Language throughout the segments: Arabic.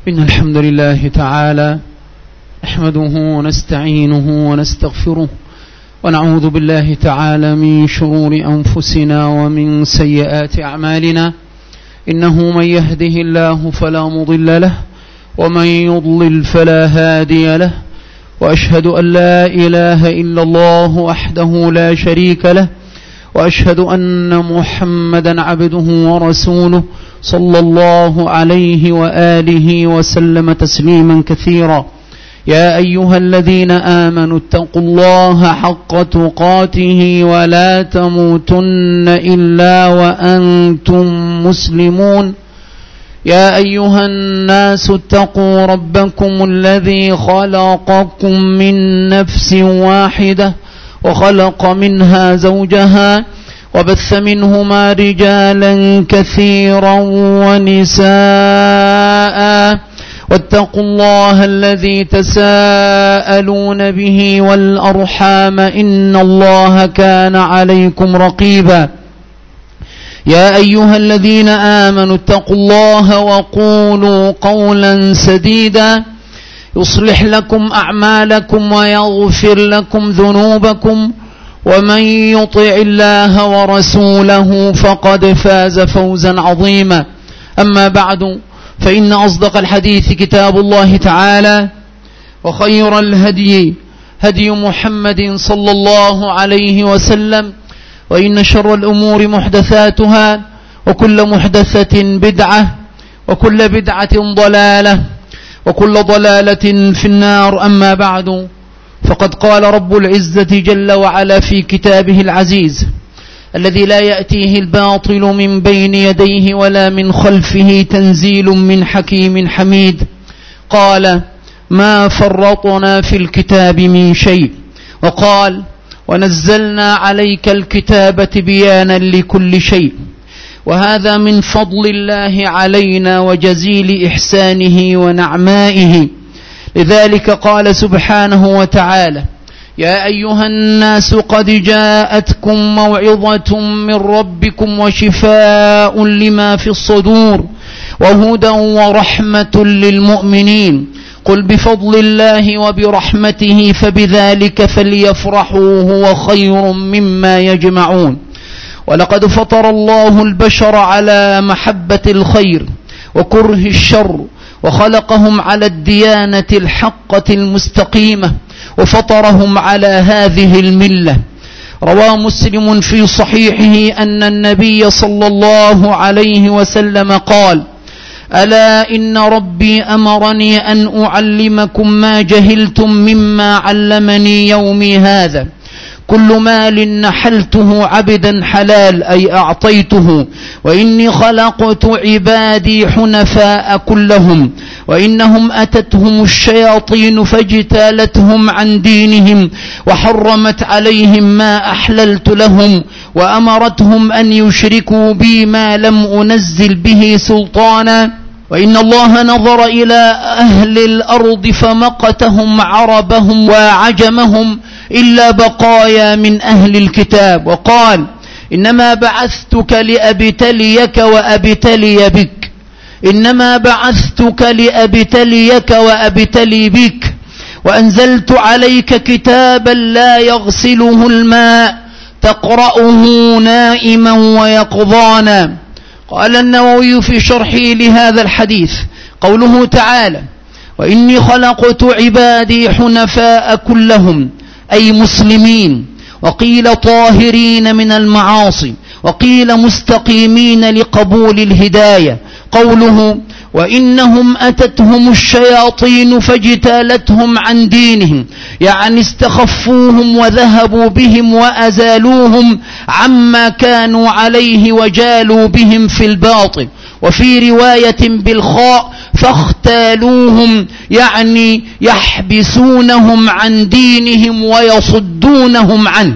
إن الحمد لله تعالى نحمده ونستعينه ونستغفره ونعوذ بالله تعالى من شرور أنفسنا ومن سيئات أعمالنا. إنه من يهده الله فلا مضل له ومن يضلل فلا هادي له، وأشهد أن لا إله إلا الله وحده لا شريك له، وأشهد أن محمدا عبده ورسوله صلى الله عليه وآله وسلم تسليما كثيرا. يا أيها الذين آمنوا اتقوا الله حق تقاته ولا تموتن إلا وأنتم مسلمون. يا أيها الناس اتقوا ربكم الذي خلقكم من نفس واحدة وخلق منها زوجها وبث منهما رجالا كثيرا ونساء، واتقوا الله الذي تساءلون به والأرحام إن الله كان عليكم رقيبا. يا أيها الذين آمنوا اتقوا الله وقولوا قولا سديدا يصلح لكم أعمالكم ويغفر لكم ذنوبكم، ومن يطع الله ورسوله فقد فاز فوزا عظيما. أما بعد، فإن أصدق الحديث كتاب الله تعالى، وخير الهدي هدي محمد صلى الله عليه وسلم، وإن شر الأمور محدثاتها، وكل محدثة بدعة، وكل بدعة ضلالة، وكل ضلالة في النار. أما بعد، فقد قال رب العزة جل وعلا في كتابه العزيز الذي لا يأتيه الباطل من بين يديه ولا من خلفه تنزيل من حكيم حميد، قال: ما فرطنا في الكتاب من شيء. وقال: ونزلنا عليك الكتاب تبيانا لكل شيء. وهذا من فضل الله علينا وجزيل إحسانه ونعمائه. لذلك قال سبحانه وتعالى: يا أيها الناس قد جاءتكم موعظة من ربكم وشفاء لما في الصدور وهدى ورحمة للمؤمنين. قل بفضل الله وبرحمته فبذلك فليفرحوا هو خير مما يجمعون. ولقد فطر الله البشر على محبة الخير وكره الشر، وخلقهم على الديانة الحقة المستقيمة، وفطرهم على هذه الملة. روى مسلم في صحيحه أن النبي صلى الله عليه وسلم قال: ألا إن ربي أمرني أن أعلمكم ما جهلتم مما علمني يومي هذا. كل مال نحلته عبدا حلال، أي أعطيته، وإني خلقت عبادي حنفاء كلهم، وإنهم أتتهم الشياطين فاجتالتهم عن دينهم وحرمت عليهم ما أحللت لهم، وأمرتهم أن يشركوا بي ما لم أنزل به سلطانا. وإن الله نظر إلى أهل الأرض فمقتهم عربهم وعجمهم إلا بقايا من أهل الكتاب، وقال: إنما بعثتك لأبتليك وأبتلي بك، إنما بعثتك لأبتليك وأبتلي بك، وأنزلت عليك كتابا لا يغسله الماء تقرأه نائما ويقظانا. قال النووي في شرحه لهذا الحديث: قوله تعالى: وإني خلقت عبادي حنفاء كلهم، أي مسلمين، وقيل طاهرين من المعاصي، وقيل مستقيمين لقبول الهداية. قوله: وإنهم أتتهم الشياطين فاجتالتهم عن دينهم، يعني استخفوهم وذهبوا بهم وأزالوهم عما كانوا عليه وجالوا بهم في الباطل. وفي رواية بالخاء: فاختالوهم، يعني يحبسونهم عن دينهم ويصدونهم عنه.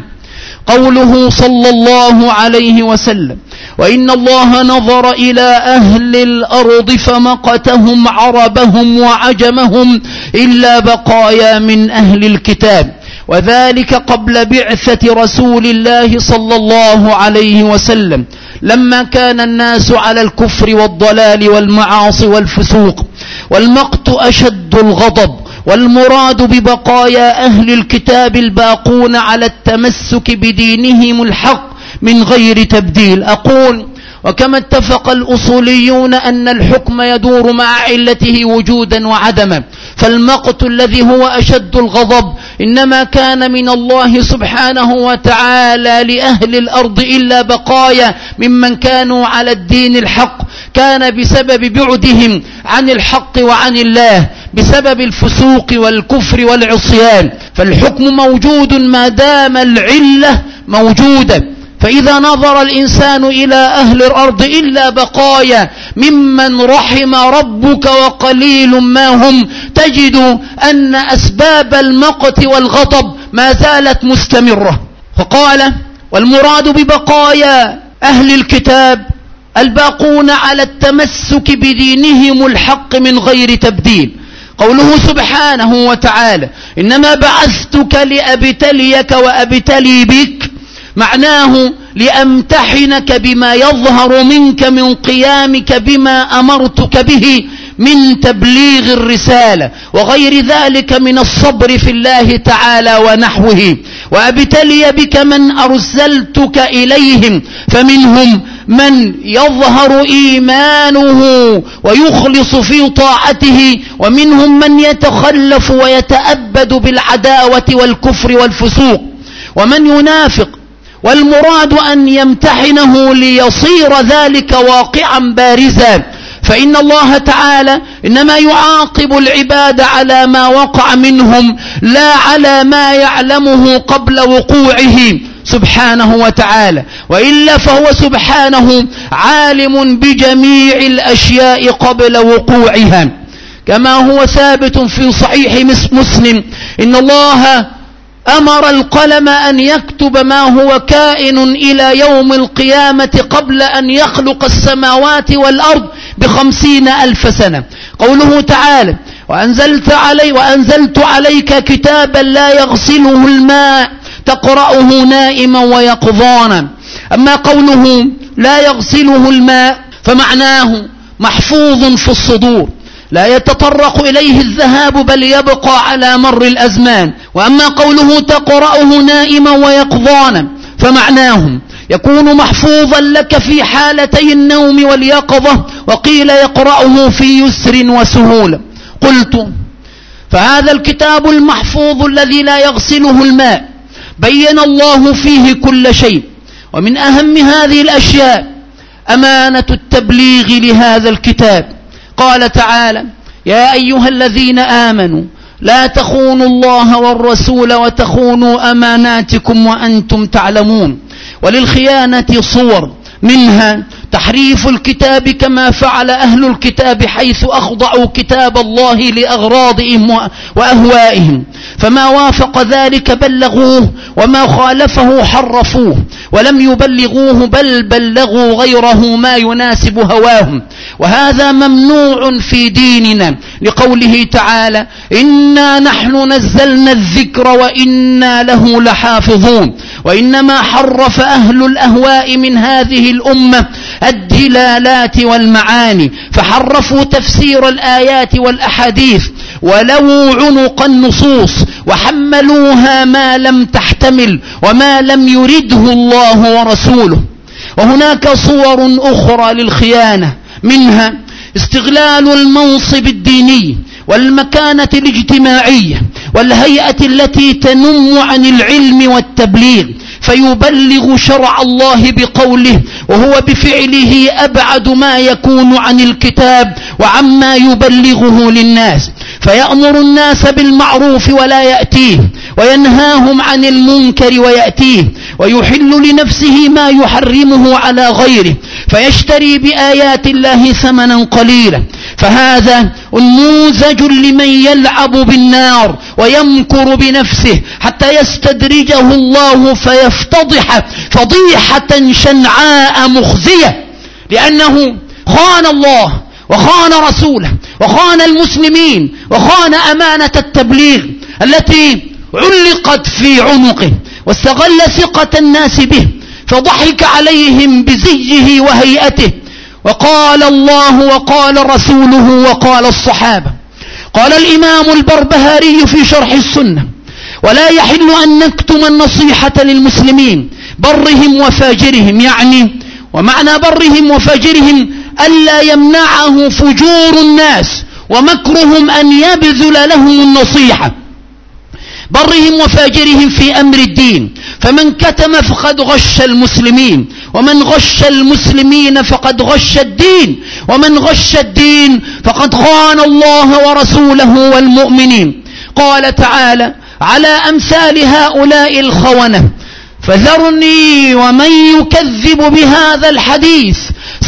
قوله صلى الله عليه وسلم: وإن الله نظر إلى أهل الأرض فمقتهم عربهم وعجمهم إلا بقايا من أهل الكتاب، وذلك قبل بعثة رسول الله صلى الله عليه وسلم، لما كان الناس على الكفر والضلال والمعاصي والفسوق. والمقت أشد الغضب. والمراد ببقايا أهل الكتاب الباقون على التمسك بدينهم الحق من غير تبديل. أقول: وكما اتفق الأصوليون أن الحكم يدور مع علته وجودا وعدما، فالمقت الذي هو أشد الغضب إنما كان من الله سبحانه وتعالى لأهل الأرض إلا بقايا ممن كانوا على الدين الحق، كان بسبب بعدهم عن الحق وعن الله، بسبب الفسوق والكفر والعصيان. فالحكم موجود ما دام العلة موجودة. فإذا نظر الإنسان إلى أهل الأرض إلا بقايا ممن رحم ربك وقليل ما هم، تجد أن أسباب المقت والغضب ما زالت مستمرة. فقال: والمراد ببقايا أهل الكتاب الباقون على التمسك بدينهم الحق من غير تبديل. قوله سبحانه وتعالى: إنما بعثتك لأبتليك وأبتلي بك، معناه لأمتحنك بما يظهر منك من قيامك بما أمرتك به من تبليغ الرسالة وغير ذلك من الصبر في الله تعالى ونحوه. وأبتلي بك من أرسلتك إليهم، فمنهم من يظهر إيمانه ويخلص في طاعته، ومنهم من يتخلف ويتأبد بالعداوة والكفر والفسوق، ومن ينافق. والمراد أن يمتحنه ليصير ذلك واقعا بارزا، فإن الله تعالى إنما يعاقب العباد على ما وقع منهم لا على ما يعلمه قبل وقوعه سبحانه وتعالى، وإلا فهو سبحانه عالم بجميع الأشياء قبل وقوعها، كما هو ثابت في صحيح مسلم: إن الله أمر القلم أن يكتب ما هو كائن إلى يوم القيامة قبل أن يخلق السماوات والأرض ب50,000 سنة. قوله تعالى: وأنزلت عليك كتابا لا يغسله الماء تقرأه نائما ويقظانا. أما قوله لا يغسله الماء فمعناه محفوظ في الصدور لا يتطرق إليه الذهاب بل يبقى على مر الأزمان. وأما قوله تقرأه نائما ويقظانا فمعناه يكون محفوظا لك في حالتي النوم واليقظة، وقيل يقرأه في يسر وسهولة. قلت: فهذا الكتاب المحفوظ الذي لا يغسله الماء بين الله فيه كل شيء، ومن أهم هذه الأشياء أمانة التبليغ لهذا الكتاب. قال تعالى: يا أيها الذين آمنوا لا تخونوا الله والرسول وتخونوا أماناتكم وأنتم تعلمون. وللخيانة صور، منها تحريف الكتاب كما فعل أهل الكتاب حيث أخضعوا كتاب الله لأغراضهم وأهوائهم، فما وافق ذلك بلغوه وما خالفه حرفوه، ولم يبلغوه بل بلغوا غيره ما يناسب هواهم، وهذا ممنوع في ديننا لقوله تعالى: إنا نحن نزلنا الذكر وإنا له لحافظون. وإنما حرف أهل الأهواء من هذه الأمة الدلالات والمعاني، فحرفوا تفسير الآيات والأحاديث ولووا عنق النصوص وحملوها ما لم تحتمل وما لم يرده الله ورسوله. وهناك صور أخرى للخيانة، منها استغلال المنصب الديني والمكانة الاجتماعية والهيئة التي تنم عن العلم والتبليغ، فيبلغ شرع الله بقوله وهو بفعله أبعد ما يكون عن الكتاب وعما يبلغه للناس، فيأمر الناس بالمعروف ولا يأتيه، وينهاهم عن المنكر ويأتيه، ويحل لنفسه ما يحرمه على غيره، فيشتري بآيات الله ثمنا قليلا. فهذا نموذج لمن يلعب بالنار ويمكر بنفسه حتى يستدرجه الله فيفتضح فضيحة شنعاء مخزية، لأنه خان الله وخان رسوله وخان المسلمين وخان أمانة التبليغ التي علقت في عنقه، واستغل ثقة الناس به فضحك عليهم بزيه وهيئته، وقال الله وقال رسوله وقال الصحابة. قال الإمام البربهاري في شرح السنة: ولا يحل أن نكتم النصيحة للمسلمين برهم وفاجرهم، يعني ومعنى برهم وفاجرهم ألا يمنعه فجور الناس ومكرهم أن يبذل لهم النصيحة، برهم وفاجرهم في أمر الدين، فمن كتم فقد غش المسلمين، ومن غش المسلمين فقد غش الدين، ومن غش الدين فقد خان الله ورسوله والمؤمنين. قال تعالى: على أمثال هؤلاء الخونة فذرني ومن يكذب بهذا الحديث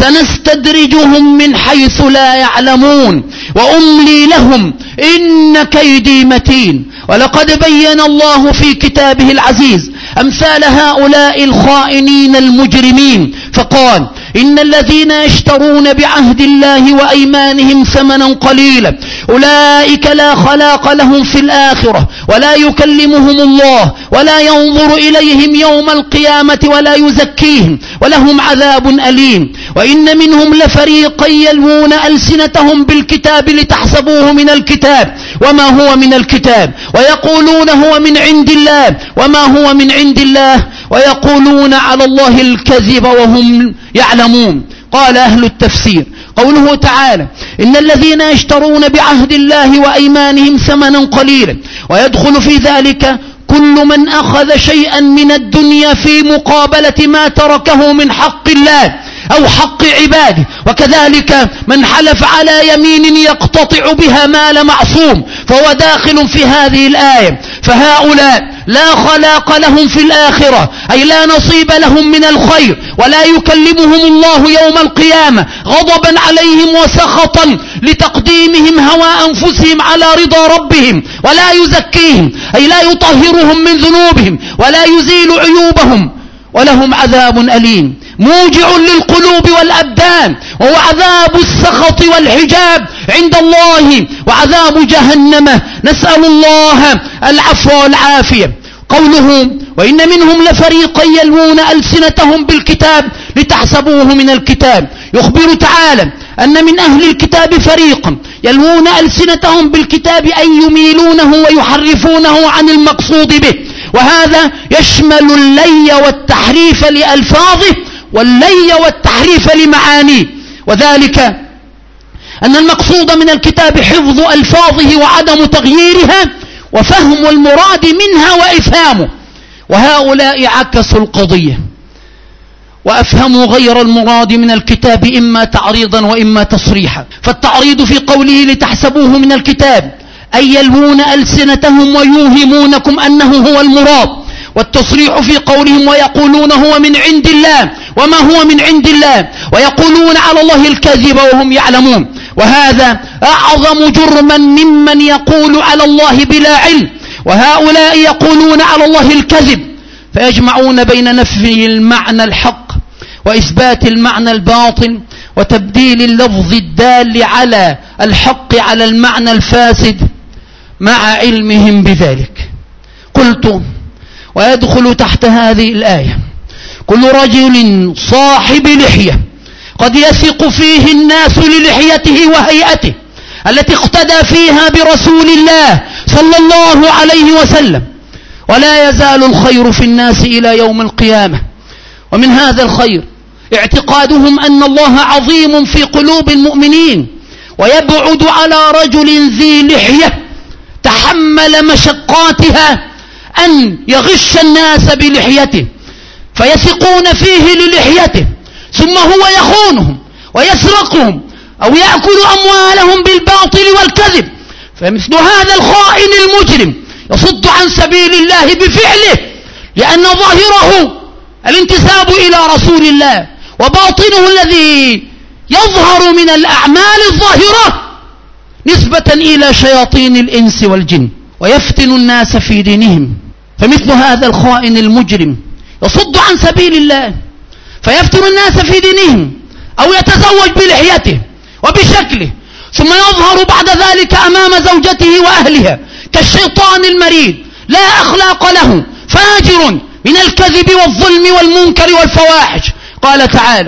سنستدرجهم من حيث لا يعلمون وأملي لهم إن كيدي متين. ولقد بين الله في كتابه العزيز أمثال هؤلاء الخائنين المجرمين فقال: إن الذين يشترون بعهد الله وأيمانهم ثمنا قليلا أولئك لا خلاق لهم في الآخرة ولا يكلمهم الله ولا ينظر إليهم يوم القيامة ولا يزكيهم ولهم عذاب أليم. وإن منهم لفريقا يلوون ألسنتهم بالكتاب لتحسبوه من الكتاب وما هو من الكتاب ويقولون هو من عند الله وما هو من عند الله ويقولون على الله الكذب وهم يعلمون. قال أهل التفسير: قوله تعالى: إن الذين يشترون بعهد الله وأيمانهم ثمنا قليلا، ويدخل في ذلك كل من أخذ شيئا من الدنيا في مقابلة ما تركه من حق الله أو حق عباده، وكذلك من حلف على يمين يقتطع بها مال معصوم فهو داخل في هذه الآية. فهؤلاء لا خلاق لهم في الآخرة، أي لا نصيب لهم من الخير، ولا يكلمهم الله يوم القيامة غضبا عليهم وسخطا لتقديمهم هوى أنفسهم على رضا ربهم، ولا يزكيهم، أي لا يطهرهم من ذنوبهم ولا يزيل عيوبهم، ولهم عذاب أليم موجع للقلوب والأبدان، وهو عذاب السخط والحجاب عند الله وعذاب جهنم، نسأل الله العفو والعافية. قوله: وإن منهم لفريقا يلوون ألسنتهم بالكتاب لتحسبوه من الكتاب، يخبر تعالى أن من أهل الكتاب فريقا يلوون ألسنتهم بالكتاب أي يميلونه ويحرفونه عن المقصود به، وهذا يشمل اللي والتحريف لألفاظه واللي والتحريف لمعانيه، وذلك أن المقصود من الكتاب حفظ ألفاظه وعدم تغييرها وفهم المراد منها وإفهامه، وهؤلاء عكسوا القضية وأفهموا غير المراد من الكتاب إما تعريضا وإما تصريحا. فالتعريض في قوله لتحسبوه من الكتاب أي يلوون ألسنتهم ويوهمونكم أنه هو المراد، والتصريح في قولهم ويقولون هو من عند الله وما هو من عند الله ويقولون على الله الكذب وهم يعلمون، وهذا أعظم جرما ممن يقول على الله بلا علم، وهؤلاء يقولون على الله الكذب فيجمعون بين نفي المعنى الحق وإثبات المعنى الباطل وتبديل اللفظ الدال على الحق على المعنى الفاسد مع علمهم بذلك. قلت: ويدخل تحت هذه الآية كل رجل صاحب لحية قد يثق فيه الناس للحيته وهيئته التي اقتدى فيها برسول الله صلى الله عليه وسلم، ولا يزال الخير في الناس إلى يوم القيامة. ومن هذا الخير اعتقادهم أن الله عظيم في قلوب المؤمنين، ويبعد على رجل ذي لحية تحمل مشقاتها أن يغش الناس بلحيته فيثقون فيه للحيته، ثم هو يخونهم ويسرقهم أو يأكل أموالهم بالباطل والكذب. فمثل هذا الخائن المجرم يصد عن سبيل الله بفعله، لأن ظاهره الانتساب إلى رسول الله، وباطنه الذي يظهر من الأعمال الظاهرة نسبة إلى شياطين الإنس والجن، ويفتن الناس في دينهم. فمثل هذا الخائن المجرم يصد عن سبيل الله فيفتن الناس في دينهم، أو يتزوج بلحيته وبشكله ثم يظهر بعد ذلك أمام زوجته وأهلها كالشيطان المريد لا أخلاق له، فاجر من الكذب والظلم والمنكر والفواحش. قال تعالى: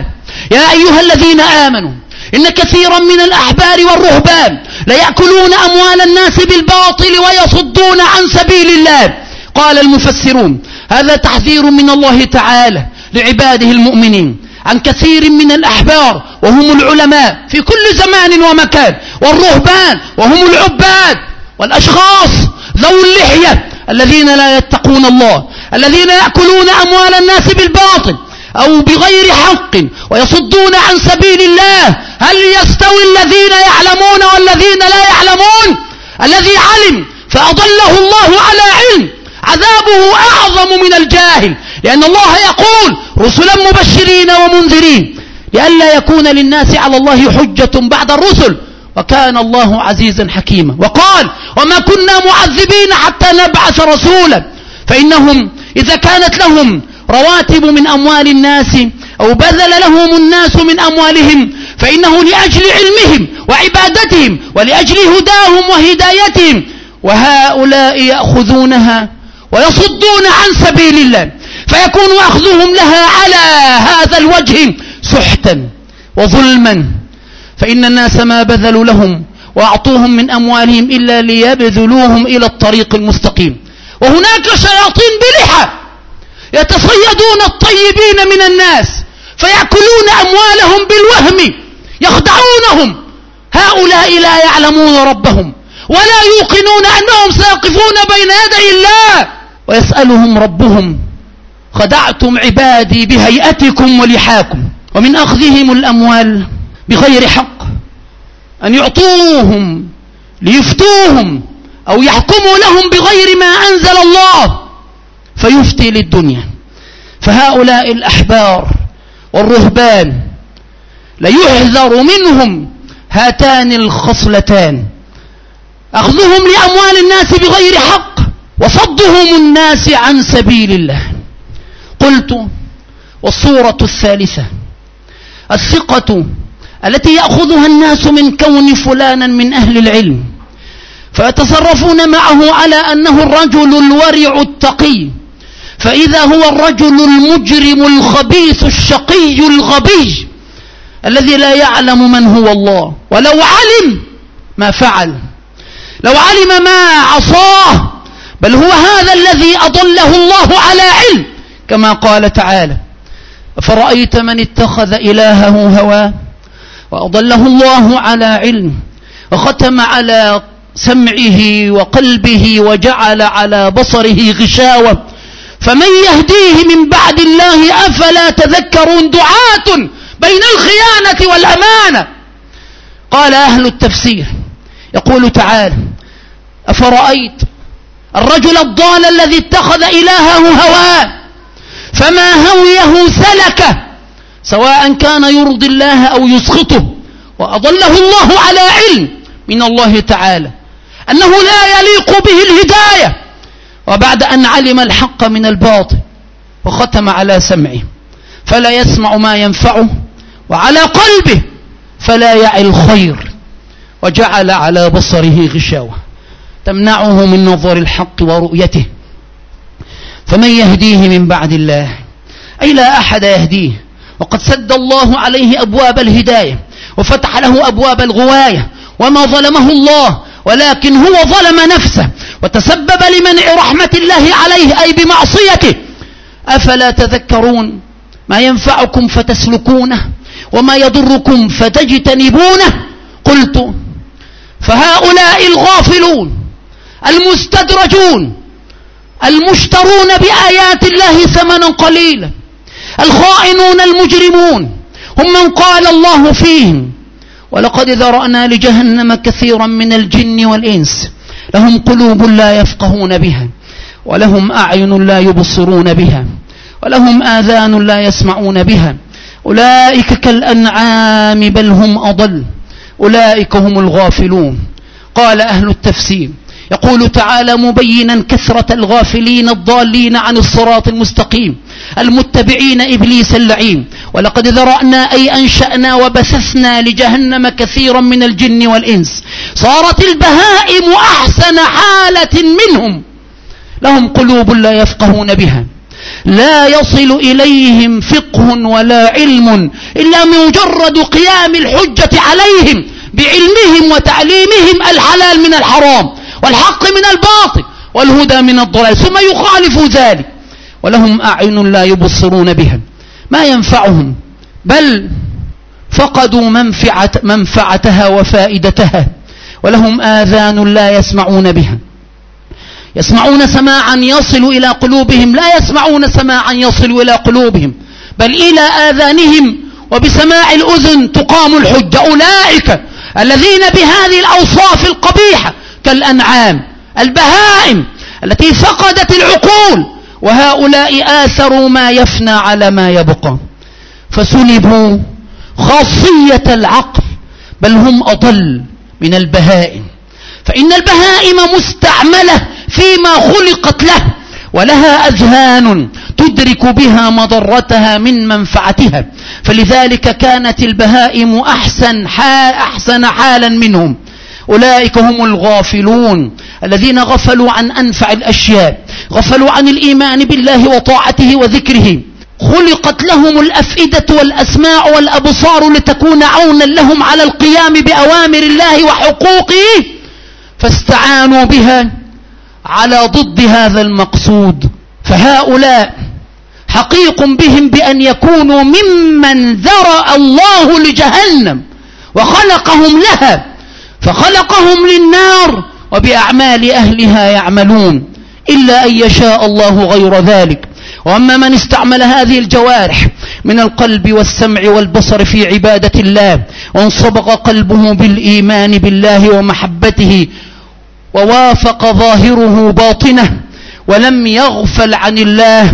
يا أيها الذين آمنوا إن كثيرا من الأحبار والرهبان ليأكلون أموال الناس بالباطل ويصدون عن سبيل الله. قال المفسرون هذا تحذير من الله تعالى لعباده المؤمنين عن كثير من الأحبار وهم العلماء في كل زمان ومكان، والرهبان وهم العباد، والأشخاص ذوي اللحية الذين لا يتقون الله، الذين يأكلون أموال الناس بالباطل أو بغير حق ويصدون عن سبيل الله. هل يستوي الذين يعلمون والذين لا يعلمون؟ الذي علم فأضله الله على علم عذابه أعظم من الجاهل، لأن الله يقول رسلا مبشرين ومنذرين لئلا يكون للناس على الله حجة بعد الرسل وكان الله عزيزا حكيما. وقال وما كنا معذبين حتى نبعث رسولا، فإنهم إذا كانت لهم رواتب من أموال الناس أو بذل لهم الناس من أموالهم فإنه لأجل علمهم وعبادتهم ولأجل هداهم وهدايتهم، وهؤلاء يأخذونها ويصدون عن سبيل الله، فيكون أخذهم لها على هذا الوجه سحتا وظلما، فإن الناس ما بذلوا لهم وأعطوهم من أموالهم إلا ليبذلوهم إلى الطريق المستقيم. وهناك شياطين بلحى يتصيدون الطيبين من الناس فيأكلون أموالهم بالوهم يخدعونهم. هؤلاء لا يعلمون ربهم ولا يوقنون أنهم سيقفون بين يدي الله ويسألهم ربهم خدعتم عبادي بهيئتكم ولحاكم. ومن أخذهم الأموال بغير حق أن يعطوهم ليفتوهم أو يحكموا لهم بغير ما أنزل الله فيفتي للدنيا. فهؤلاء الأحبار والرهبان ليحذر منهم هاتان الخصلتان: أخذهم لأموال الناس بغير حق وصدهم الناس عن سبيل الله. قلت والصورة الثالثة الثقة التي يأخذها الناس من كون فلانا من أهل العلم فيتصرفون معه على أنه الرجل الورع التقي، فإذا هو الرجل المجرم الخبيث الشقي الغبي الذي لا يعلم من هو الله، ولو علم ما فعل، لو علم ما عصاه، بل هو هذا الذي أضله الله على علم، كما قال تعالى: فرأيت من اتخذ إلهه هواه وأضله الله على علم وختم على سمعه وقلبه وجعل على بصره غشاوة فمن يهديه من بعد الله أفلا تذكرون. دعاة بين الخيانة والأمانة. قال أهل التفسير يقول تعالى: أفرأيت الرجل الضال الذي اتخذ إلهه هواه فما هويه سلكه سواء كان يرضي الله أو يسخطه، وأضله الله على علم من الله تعالى أنه لا يليق به الهداية، وبعد أن علم الحق من الباطل وختم على سمعه فلا يسمع ما ينفعه، وعلى قلبه فلا يعي الخير، وجعل على بصره غشاوة تمنعه من نظر الحق ورؤيته. فمن يهديه من بعد الله؟ أي لا أحد يهديه، وقد سد الله عليه أبواب الهداية وفتح له أبواب الغواية، وما ظلمه الله ولكن هو ظلم نفسه وتسبب لمنع رحمة الله عليه أي بمعصيته. أفلا تذكرون؟ ما ينفعكم فتسلكونه وما يضركم فتجتنبونه. قلت فهؤلاء الغافلون المستدرجون المشترون بآيات الله ثمنا قليلا الخائنون المجرمون هم من قال الله فيهم: ولقد ذرأنا لجهنم كثيرا من الجن والإنس لهم قلوب لا يفقهون بها ولهم أعين لا يبصرون بها ولهم آذان لا يسمعون بها أولئك كالأنعام بل هم أضل أولئك هم الغافلون. قال أهل التفسير يقول تعالى مبينا كثرة الغافلين الضالين عن الصراط المستقيم المتبعين إبليس اللعين: ولقد ذرأنا أي أنشأنا وبثثنا لجهنم كثيرا من الجن والإنس صارت البهائم أحسن حالة منهم لهم قلوب لا يفقهون بها لا يصل إليهم فقه ولا علم إلا مجرد قيام الحجة عليهم بعلمهم وتعليمهم الحلال من الحرام والحق من الباطل والهدى من الضلال، ثم يخالفوا ذلك. ولهم أعين لا يبصرون بها ما ينفعهم، بل فقدوا منفعتها وفائدتها. ولهم آذان لا يسمعون بها، يسمعون سماعا يصل إلى قلوبهم، لا يسمعون سماعا يصل إلى قلوبهم، بل إلى آذانهم، وبسماع الأذن تقام الحجة. أولئك الذين بهذه الأوصاف القبيحة كالأنعام البهائم التي فقدت العقول، وهؤلاء آثروا ما يفنى على ما يبقى، فسلبوا خاصية العقل، بل هم أضل من البهائم. فإن البهائم مستعملة فيما خلقت له، ولها أذهان تدرك بها مضرتها من منفعتها، فلذلك كانت البهائم أحسن حالا منهم. أولئك هم الغافلون الذين غفلوا عن أنفع الأشياء، غفلوا عن الإيمان بالله وطاعته وذكره. خلقت لهم الأفئدة والأسماع والأبصار لتكون عونا لهم على القيام بأوامر الله وحقوقه، فاستعانوا بها على ضد هذا المقصود. فهؤلاء حقيق بهم بأن يكونوا ممن ذرأ الله لجهنم وخلقهم لها، فخلقهم للنار وبأعمال أهلها يعملون، إلا أن يشاء الله غير ذلك. وأما من استعمل هذه الجوارح من القلب والسمع والبصر في عبادة الله، وانصبغ قلبه بالإيمان بالله ومحبته، ووافق ظاهره باطنه، ولم يغفل عن الله،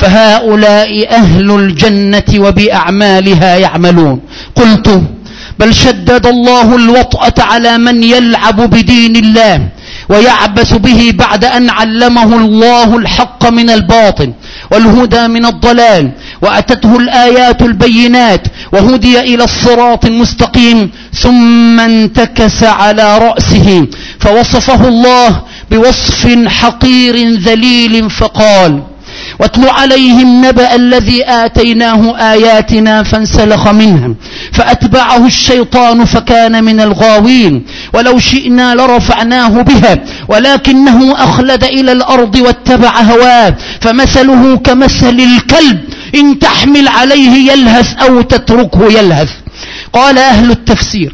فهؤلاء أهل الجنة وبأعمالها يعملون. قلت بل شدد الله الوطأة على من يلعب بدين الله ويعبث به بعد أن علمه الله الحق من الباطل والهدى من الضلال، وأتته الآيات البينات وهدي إلى الصراط المستقيم، ثم انتكس على رأسه فوصفه الله بوصف حقير ذليل فقال: واتل عليهم نبأ الذي آتيناه آياتنا فانسلخ منها فأتبعه الشيطان فكان من الغاوين، ولو شئنا لرفعناه بها ولكنه أخلد إلى الأرض واتبع هواه، فمثله كمثل الكلب إن تحمل عليه يلهث أو تتركه يلهث. قال أهل التفسير: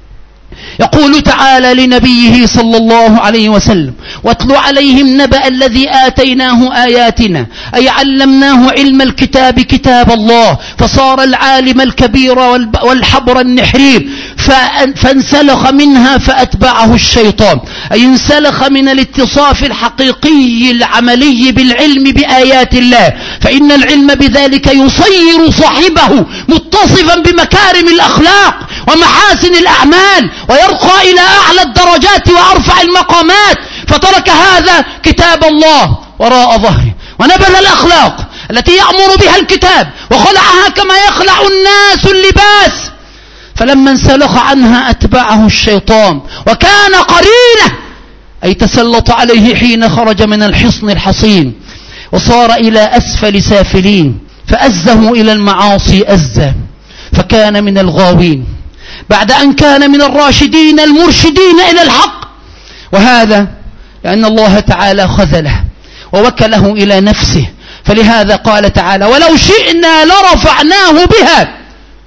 يقول تعالى لنبيه صلى الله عليه وسلم: واتل عليهم نبأ الذي آتيناه آياتنا، أي علمناه علم الكتاب كتاب الله، فصار العالم الكبير والحبر النحرير، فانسلخ منها فأتبعه الشيطان، أي انسلخ من الاتصاف الحقيقي العملي بالعلم بآيات الله، فإن العلم بذلك يصير صاحبه متصفا بمكارم الأخلاق ومحاسن الأعمال، ويرقى إلى أعلى الدرجات وأرفع المقامات، فترك هذا كتاب الله وراء ظهره، ونبذ الأخلاق التي يأمر بها الكتاب وخلعها كما يخلع الناس اللباس، فلما انسلخ عنها أتبعه الشيطان وكان قرينه، أي تسلط عليه حين خرج من الحصن الحصين، وصار إلى أسفل سافلين، فأزه إلى المعاصي أزا، فكان من الغاوين بعد أن كان من الراشدين المرشدين إلى الحق. وهذا لأن الله تعالى خذله ووكله إلى نفسه، فلهذا قال تعالى: ولو شئنا لرفعناه بها.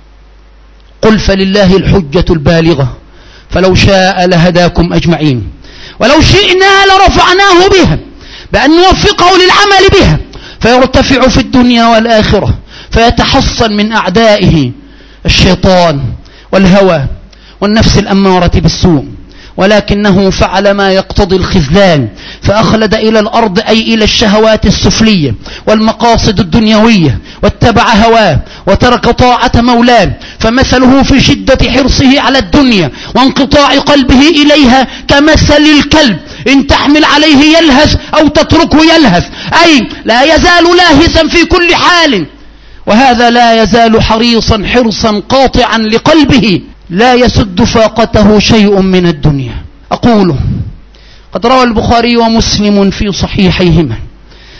قل فلله الحجة البالغة فلو شاء لهداكم أجمعين. ولو شئنا لرفعناه بها، بأن نوفقه للعمل بها فيرتفع في الدنيا والآخرة، فيتحصن من أعدائه الشيطان والهوى والنفس الأمارة بالسوء، ولكنه فعل ما يقتضي الخذلان، فأخلد إلى الأرض، أي إلى الشهوات السفلية والمقاصد الدنيوية، واتبع هواه وترك طاعة مولاه، فمثله في شدة حرصه على الدنيا وانقطاع قلبه إليها كمثل الكلب إن تحمل عليه يلهث أو تتركه يلهث، أي لا يزال لاهثا في كل حال، وهذا لا يزال حريصا حرصا قاطعا لقلبه لا يسد فاقته شيء من الدنيا. أقول: قد روى البخاري ومسلم في صحيحيهما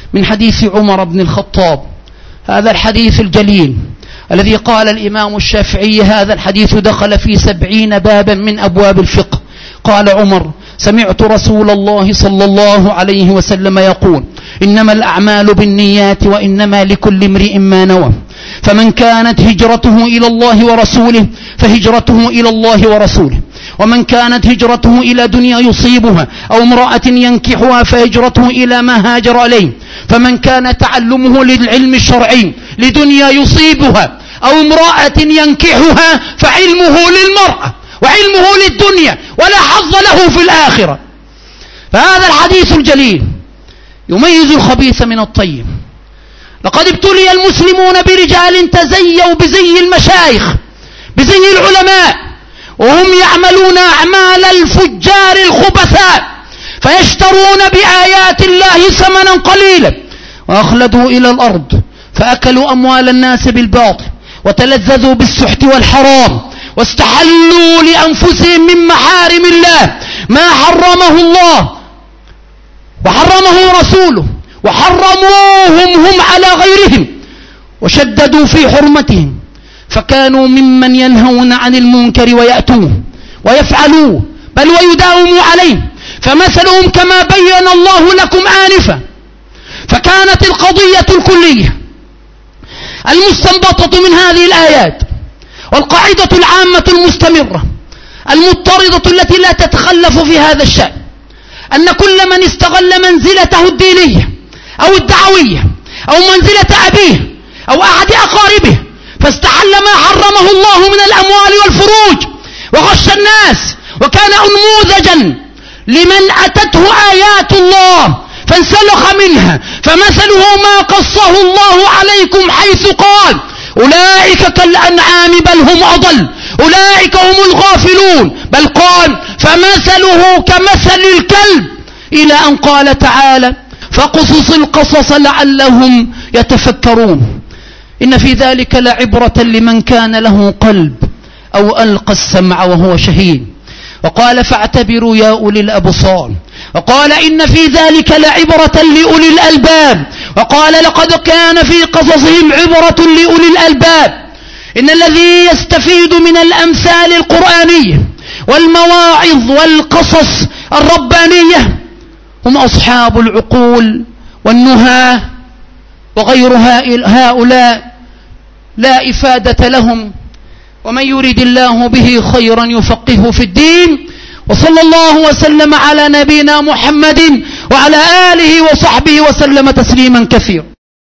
من حديث عمر بن الخطاب، هذا الحديث الجليل الذي قال الإمام الشافعي هذا الحديث دخل في 70 بابا من أبواب الفقه. قال عمر: سمعت رسول الله صلى الله عليه وسلم يقول: إنما الأعمال بالنيات وإنما لكل امرئ ما نوى، فمن كانت هجرته إلى الله ورسوله فهجرته إلى الله ورسوله، ومن كانت هجرته إلى دنيا يصيبها أو امرأة ينكحها فهجرته إلى ما هاجر إليه، فمن كان تعلمه للعلم الشرعي لدنيا يصيبها أو امرأة ينكحها فعلمه للمرأة وعلمه للدنيا ولا حظ له في الآخرة. فهذا الحديث الجليل يميز الخبيث من الطيب. لقد ابتلي المسلمون برجال تزيوا بزي المشايخ بزي العلماء، وهم يعملون أعمال الفجار الخبثاء، فيشترون بآيات الله ثمنا قليلا، وأخلدوا إلى الأرض فأكلوا أموال الناس بالباطل، وتلذذوا بالسحت والحرام، واستحلوا لأنفسهم من محارم الله ما حرمه الله وحرمه رسوله، وحرموهم هم على غيرهم، وشددوا في حرمتهم، فكانوا ممن ينهون عن المنكر ويأتوه ويفعلوه بل ويداوموا عليه، فمثلهم كما بين الله لكم آنفا. فكانت القضية الكلية المستنبطة من هذه الآيات والقاعدة العامة المستمرة المضطردة التي لا تتخلف في هذا الشأن أن كل من استغل منزلته الدينية أو الدعوية أو منزلة أبيه أو أحد أقاربه فاستحل ما حرمه الله من الأموال والفروج وغش الناس وكان أنموذجا لمن أتته آيات الله فانسلخ منها، فمثله ما قصه الله عليكم حيث قال: أولئك كالأنعام بل هم أضل، أولئك هم الغافلون، بل قال: فمثله كمثل الكلب، إلى أن قال تعالى: فقصص القصص لعلهم يتفكرون. إن في ذلك لعبرة لمن كان له قلب أو ألقى السمع وهو شهيد. وقال: فاعتبروا يا أولي الأبصار. وقال: إن في ذلك لعبرة لأولي الألباب. وقال: لقد كان في قصصهم عبرة لأولي الألباب. إن الذي يستفيد من الأمثال القرآنية والمواعظ والقصص الربانية هم أصحاب العقول والنهى، وغير هؤلاء لا إفادة لهم. ومن يريد الله به خيرا يفقهه في الدين. وصلى الله وسلم على نبينا محمد وعلى آله وصحبه وسلم تسليما كثيرا.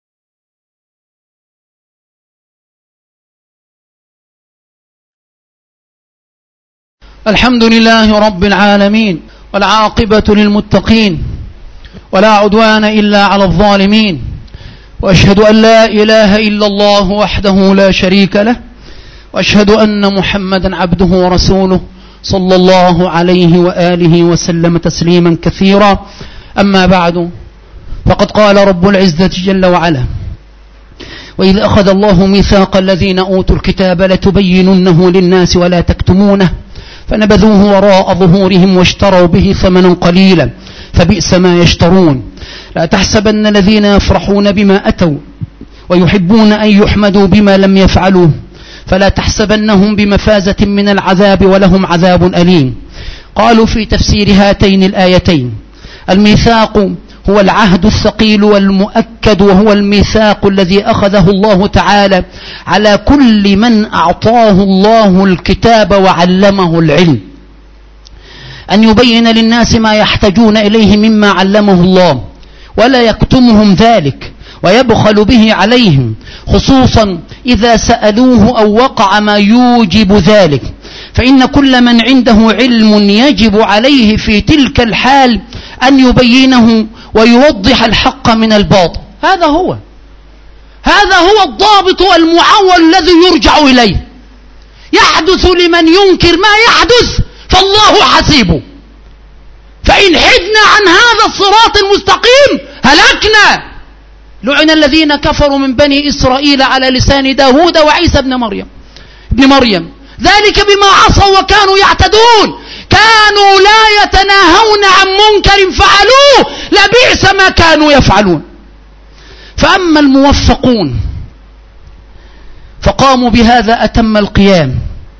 الحمد لله رب العالمين، والعاقبة للمتقين، ولا عدوان إلا على الظالمين، وأشهد أن لا إله إلا الله وحده لا شريك له، وأشهد أن محمدا عبده ورسوله صلى الله عليه وآله وسلم تسليما كثيرا. أما بعد، فقد قال رب العزة جل وعلا: وإذ أخذ الله ميثاق الذين أوتوا الكتاب لتبيننه للناس ولا تكتمونه فنبذوه وراء ظهورهم واشتروا به ثمنا قليلا فبئس ما يشترون. لا تحسبن الذين يفرحون بما أتوا ويحبون أن يحمدوا بما لم يفعلوا فلا تحسبنهم بمفازة من العذاب ولهم عذاب أليم. قالوا في تفسير هاتين الآيتين: الميثاق هو العهد الثقيل والمؤكد، وهو الميثاق الذي أخذه الله تعالى على كل من أعطاه الله الكتاب وعلمه العلم، أن يبين للناس ما يحتاجون إليه مما علمه الله، ولا يكتمهم ذلك ويبخل به عليهم، خصوصا إذا سألوه أو وقع ما يوجب ذلك، فإن كل من عنده علم يجب عليه في تلك الحال أن يبينه ويوضح الحق من الباطل. هذا هو الضابط والمعول الذي يرجع إليه. يحدث لمن ينكر ما يحدث فالله حسيبه، فإن حدنا عن هذا الصراط المستقيم هلكنا. لعن الذين كفروا من بني إسرائيل على لسان داود وعيسى ابن مريم ذلك بما عصوا وكانوا يعتدون، كانوا لا يتناهون عن منكر فعلوه لبئس ما كانوا يفعلون. فأما الموفقون فقاموا بهذا أتم القيام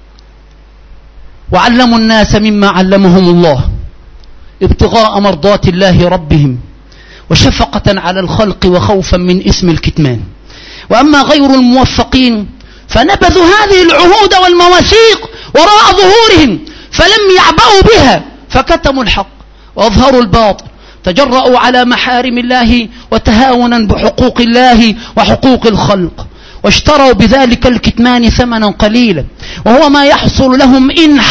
وعلموا الناس مما علمهم الله ابتغاء مرضات الله ربهم وشفقة على الخلق وخوفا من اسم الكتمان. وأما غير الموفقين فنبذوا هذه العهود والمواثيق وراء ظهورهم فلم يعبأوا بها فكتموا الحق وأظهروا الباطل، تجرؤوا على محارم الله وتهاونا بحقوق الله وحقوق الخلق، واشتروا بذلك الكتمان ثمنا قليلا، وهو ما يحصل لهم إن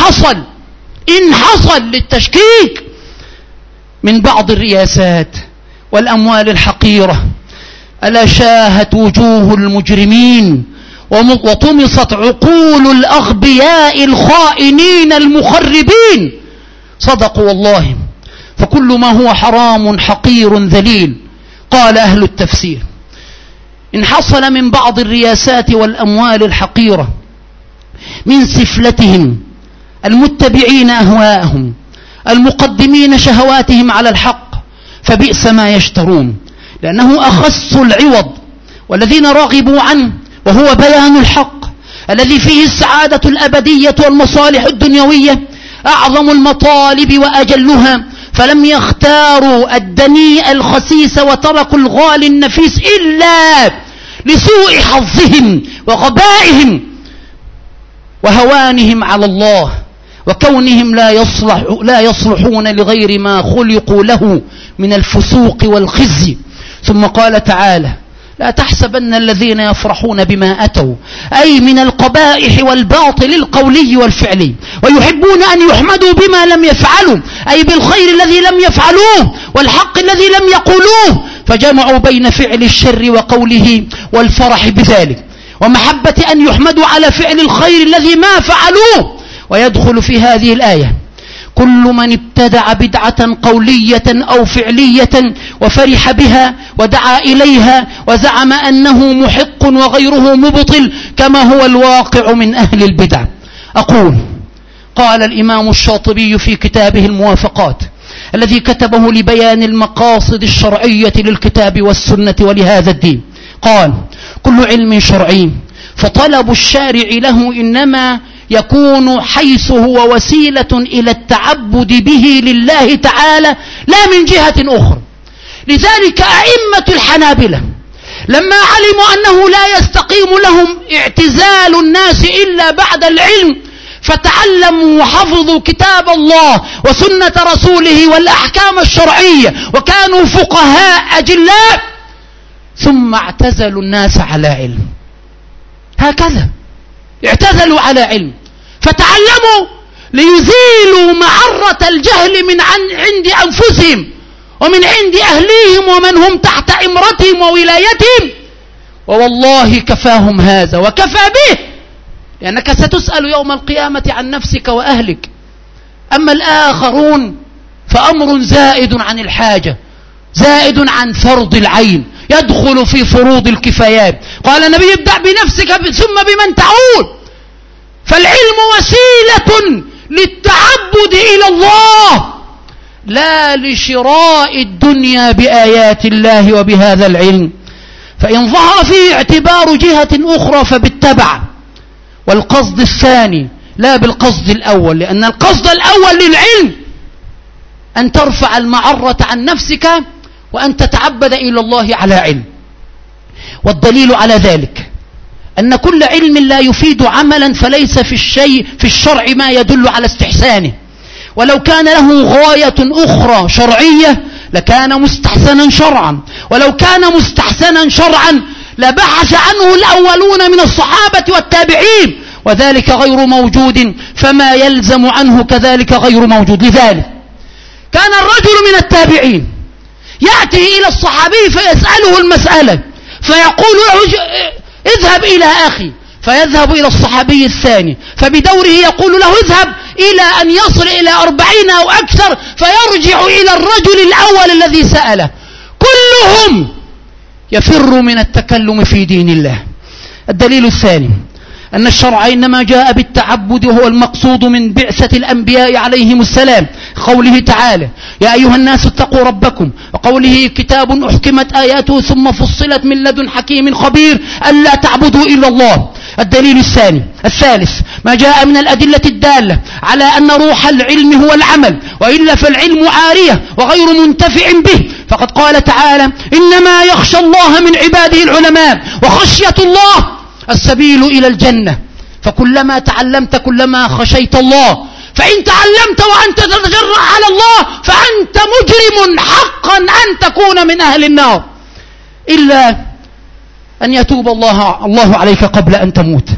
حصل للتشكيك من بعض الرياسات والأموال الحقيرة. ألا شاهت وجوه المجرمين وطمست عقول الأغبياء الخائنين المخربين. صدقوا والله، فكل ما هو حرام حقير ذليل. قال أهل التفسير: إن حصل من بعض الرياسات والأموال الحقيرة من سفلتهم المتبعين أهواءهم المقدمين شهواتهم على الحق فبئس ما يشترون، لأنه أخص العوض والذين رغبوا عنه، وهو بيان الحق الذي فيه السعادة الأبدية والمصالح الدنيوية أعظم المطالب وأجلها، فلم يختاروا الدنيء الخسيس وتركوا الغالي النفيس إلا لسوء حظهم وغبائهم وهوانهم على الله، وكونهم لا يصلحون لغير ما خلقوا له من الفسوق والخزي. ثم قال تعالى: لا تحسبن الذين يفرحون بما أتوا، أي من القبائح والباطل القولي والفعلي، ويحبون أن يحمدوا بما لم يفعلوا، أي بالخير الذي لم يفعلوه والحق الذي لم يقولوه، فجمعوا بين فعل الشر وقوله والفرح بذلك، ومحبة أن يحمدوا على فعل الخير الذي ما فعلوه. ويدخل في هذه الآية كل من ابتدع بدعة قولية أو فعلية وفرح بها ودعا إليها وزعم أنه محق وغيره مبطل، كما هو الواقع من أهل البدع. أقول: قال الإمام الشاطبي في كتابه الموافقات الذي كتبه لبيان المقاصد الشرعية للكتاب والسنة ولهذا الدين، قال: كل علم شرعي فطلب الشارع له إنما يكون حيث هو وسيلة إلى التعبد به لله تعالى لا من جهة أخرى. لذلك أئمة الحنابلة لما علموا أنه لا يستقيم لهم اعتزال الناس إلا بعد العلم فتعلموا وحفظوا كتاب الله وسنة رسوله والأحكام الشرعية وكانوا فقهاء أجلاء، ثم اعتزلوا الناس على علم. هكذا اعتزلوا على علم فتعلموا ليزيلوا معرة الجهل من عند أنفسهم ومن عند أهليهم ومن هم تحت إمرتهم وولايتهم، ووالله كفاهم هذا وكفى به، لأنك ستسأل يوم القيامة عن نفسك وأهلك. أما الآخرون فأمر زائد عن الحاجة، زائد عن فرض العين، يدخل في فروض الكفايات. قال النبي: ابدأ بنفسك ثم بمن تعود. فالعلم وسيلة للتعبد إلى الله لا لشراء الدنيا بآيات الله وبهذا العلم. فإن ظهر فيه اعتبار جهة أخرى فبالتبع، والقصد الثاني لا بالقصد الأول، لأن القصد الأول للعلم أن ترفع المعرة عن نفسك وأن تتعبد إلى الله على علم. والدليل على ذلك أن كل علم لا يفيد عملا فليس في الشرع ما يدل على استحسانه، ولو كان له غاية أخرى شرعية لكان مستحسنا شرعا، ولو كان مستحسنا شرعا لبحث عنه الأولون من الصحابة والتابعين، وذلك غير موجود، فما يلزم عنه كذلك غير موجود. لذلك كان الرجل من التابعين يأتي إلى الصحابي فيسأله المسألة فيقول له: اذهب إلى أخي، فيذهب إلى الصحابي الثاني فبدوره يقول له: اذهب إلى أن يصل إلى 40 أو أكثر، فيرجع إلى الرجل الأول الذي سأله. كلهم يفر من التكلم في دين الله. الدليل الثاني أن الشرع إنما جاء بالتعبد وهو المقصود من بعثة الأنبياء عليهم السلام، قوله تعالى يا أيها الناس اتقوا ربكم، وقوله كتاب أحكمت آياته ثم فصلت من لدن حكيم خبير ألا تعبدوا إلا الله. الدليل الثالث ما جاء من الأدلة الدالة على أن روح العلم هو العمل، وإلا فالعلم عارية وغير منتفع به، فقد قال تعالى إنما يخشى الله من عباده العلماء، وخشية الله السبيل إلى الجنة. فكلما تعلمت كلما خشيت الله، فإن تعلمت وأنت تتجرأ على الله فأنت مجرم حقا أن تكون من أهل النار، إلا أن يتوب الله عليك قبل أن تموت.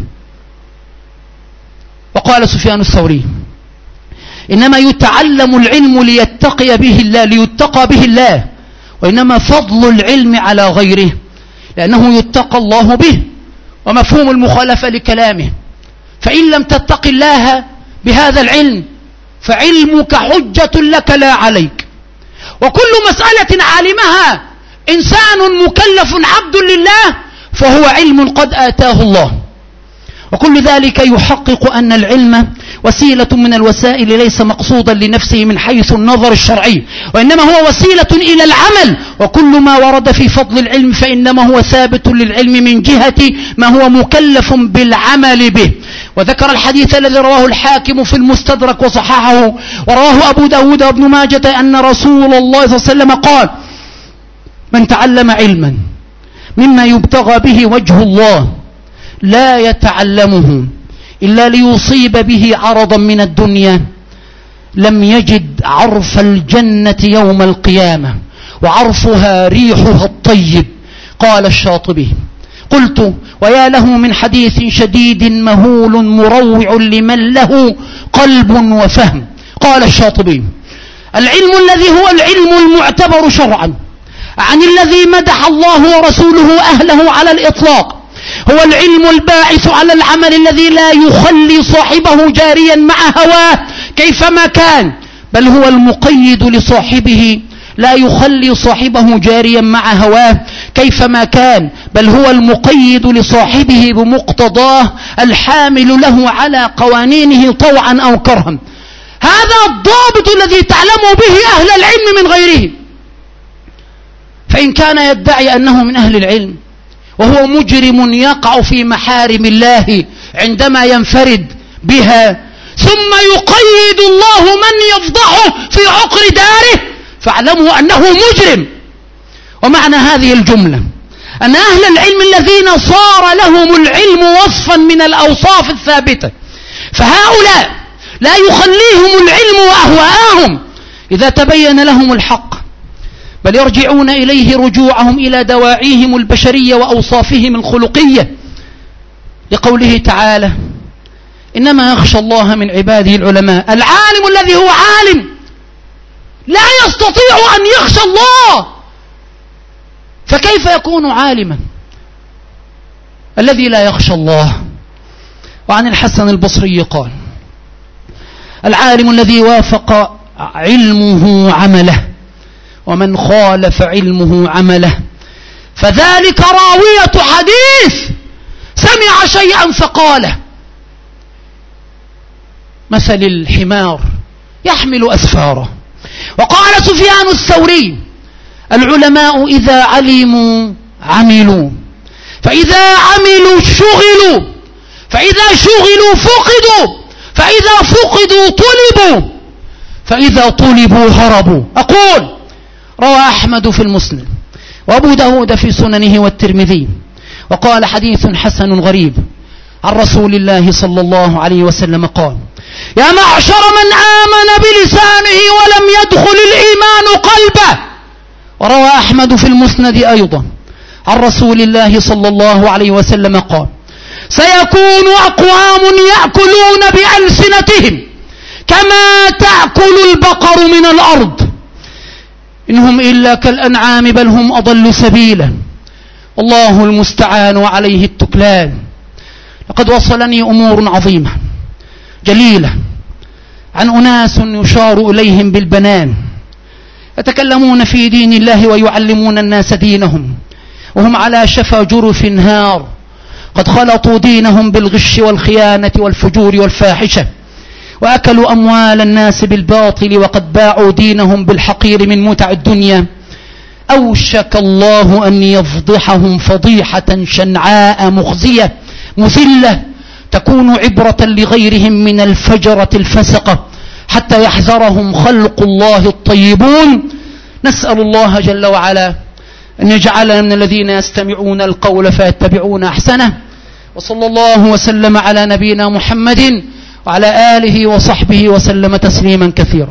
وقال سفيان الثوري إنما يتعلم العلم ليتقى به الله، وإنما فضل العلم على غيره لأنه يتقى الله به. ومفهوم المخالفة لكلامه، فإن لم تتق الله بهذا العلم فعلمك حجة لك لا عليك. وكل مسألة علمها إنسان مكلف عبد لله فهو علم قد آتاه الله. وكل ذلك يحقق أن العلم وسيلة من الوسائل ليس مقصودا لنفسه من حيث النظر الشرعي، وإنما هو وسيلة إلى العمل. وكل ما ورد في فضل العلم فإنما هو ثابت للعلم من جهة ما هو مكلف بالعمل به. وذكر الحديث الذي رواه الحاكم في المستدرك وصححه، ورواه أبو داود وابن ماجة أن رسول الله صلى الله عليه وسلم قال من تعلم علما مما يبتغى به وجه الله لا يتعلمه إلا ليصيب به عرضا من الدنيا لم يجد عرف الجنة يوم القيامة وعرفها ريحها الطيب. قال الشاطبي قلت ويا له من حديث شديد مهول مروع لمن له قلب وفهم. قال الشاطبي العلم الذي هو العلم المعتبر شرعا عن الذي مدح الله ورسوله أهله على الإطلاق هو العلم الباعث على العمل الذي لا يخلي صاحبه جاريا مع هواه كيفما كان، بل هو المقيد لصاحبه لا يخلي صاحبه جاريا مع هواه كيفما كان، بل هو المقيد لصاحبه بمقتضاه الحامل له على قوانينه طوعا أو كرها. هذا الضابط الذي تعلم به أهل العلم من غيره. فإن كان يدعي أنه من أهل العلم وهو مجرم يقع في محارم الله عندما ينفرد بها ثم يقيد الله من يفضحه في عقر داره فاعلموا أنه مجرم. ومعنى هذه الجملة أن أهل العلم الذين صار لهم العلم وصفا من الأوصاف الثابتة فهؤلاء لا يخليهم العلم وأهواءهم إذا تبين لهم الحق، بل يرجعون إليه رجوعهم إلى دواعيهم البشرية وأوصافهم الخلقية، لقوله تعالى إنما يخشى الله من عباده العلماء. العالم الذي هو عالم لا يستطيع أن يخشى الله، فكيف يكون عالما الذي لا يخشى الله؟ وعن الحسن البصري قال العالم الذي وافق علمه عمله ومن خالف علمه عمله فذلك راوية حديث سمع شيئا فقاله مثل الحمار يحمل أسفاره. وقال سفيان الثوري العلماء إذا علموا عملوا، فإذا عملوا شغلوا، فإذا شغلوا فقدوا، فإذا فقدوا طلبوا، فإذا طلبوا هربوا. أقول روى أحمد في المسند وأبو داود في سننه والترمذي وقال حديث حسن غريب عن رسول الله صلى الله عليه وسلم قال يا معشر من آمن بلسانه ولم يدخل الإيمان قلبه. وروى أحمد في المسند أيضا عن رسول الله صلى الله عليه وسلم قال سيكون أقوام يأكلون بألسنتهم كما تأكل البقر من الأرض إنهم إلا كالأنعام بل هم أضل سبيلا والله المستعان وعليه التكلان. لقد وصلني أمور عظيمة جليلة عن أناس يشار إليهم بالبنان يتكلمون في دين الله ويعلمون الناس دينهم وهم على شفا جرف نهار قد خلطوا دينهم بالغش والخيانة والفجور والفاحشة وأكلوا أموال الناس بالباطل وقد باعوا دينهم بالحقير من متع الدنيا، أوشك الله أن يفضحهم فضيحة شنعاء مخزية مذلة تكون عبرة لغيرهم من الفجرة الفسقة حتى يحذرهم خلق الله الطيبون. نسأل الله جل وعلا أن يجعلنا من الذين يستمعون القول فيتبعون أحسنه. وصلى الله وسلم على نبينا محمد وعلى آله وصحبه وسلم تسليما كثيرا.